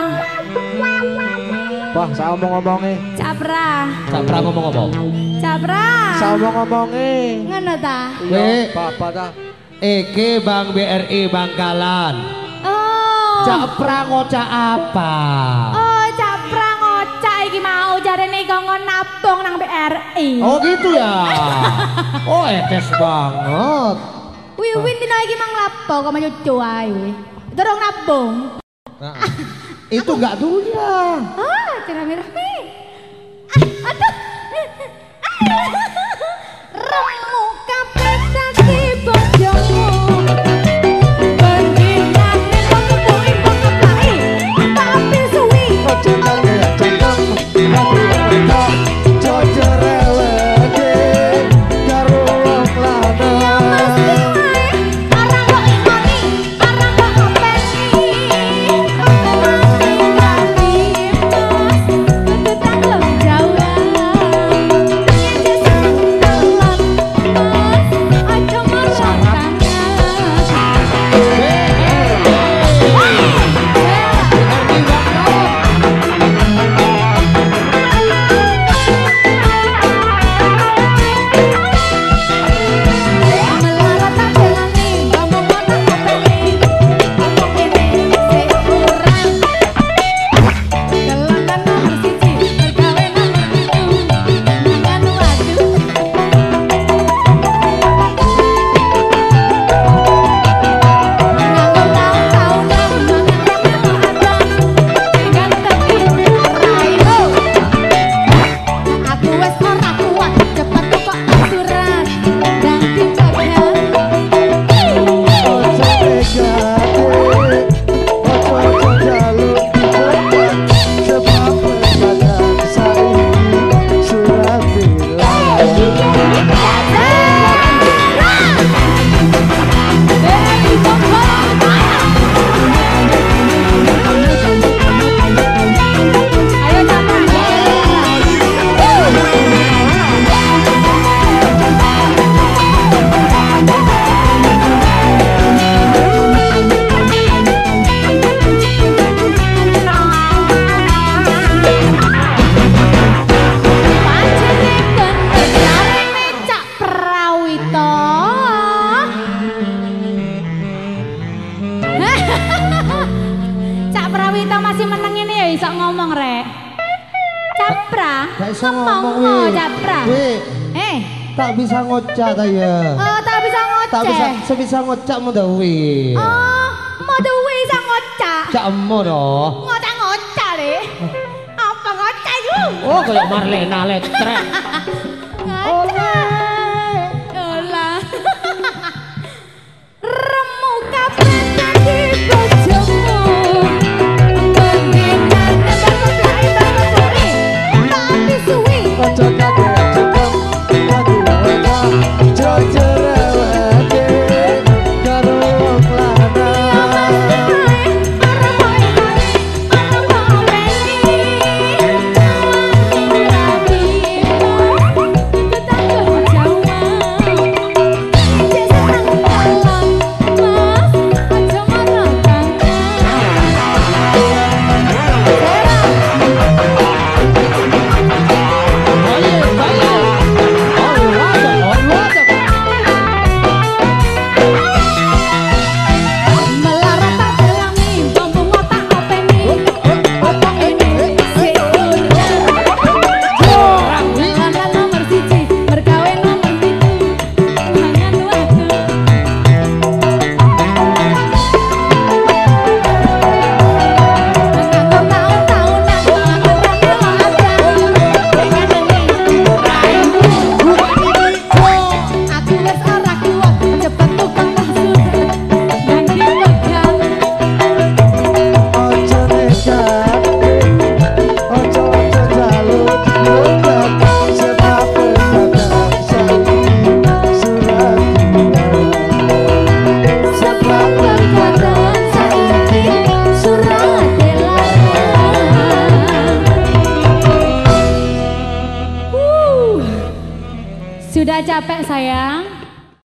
Bang, saya ngomong-ngomongnya. Capra. Capra ngomong-ngomong. Capra. Saya ngomong-ngomongnya. Ngono ta? Iya, Bapak ta. Eke Bang BRI Bangkalan. Oh. Capra ngocak apa? Oh, Capra ngocak iki mau jarene kongkon nabung nang BRI. Oh gitu ya. Oh etes banget. Wiwin dina iki mang lapo kok cucu ae. Dorong nabung. Nah, itu enggak dulu ya. Ah, rame-rame. Aduh. Remu kabeh dadi bojomu. Bandingane kok kuwi kok keplai. Tapi suwi. Ojo nang ya cengkeng. Jojo rewede karo wong lanang. Arang kok ingoni, arang kok ngopeni. Cak Prawito masih meneng ini ya iso ngomong rek. Capra. Gak iso ngomong oh, wi. Capra. Tak bisa ngocak ta ya. Oh, tak bisa ngocak. Tak bisa sebisa ngocak mu ta wi. Oh, mau wi bisa ngocak. Cak emo to. Ngocak le. Apa ngocak itu? Oh, kayak Marlena Letrek. Ngocak. Olah. Remu kabeh dadi bojomu. Bandingane kok keplai banget tapi suwi. Ojo nang ya cengkeng. Jojo rewede karo wong lanang. Sudah capek sayang?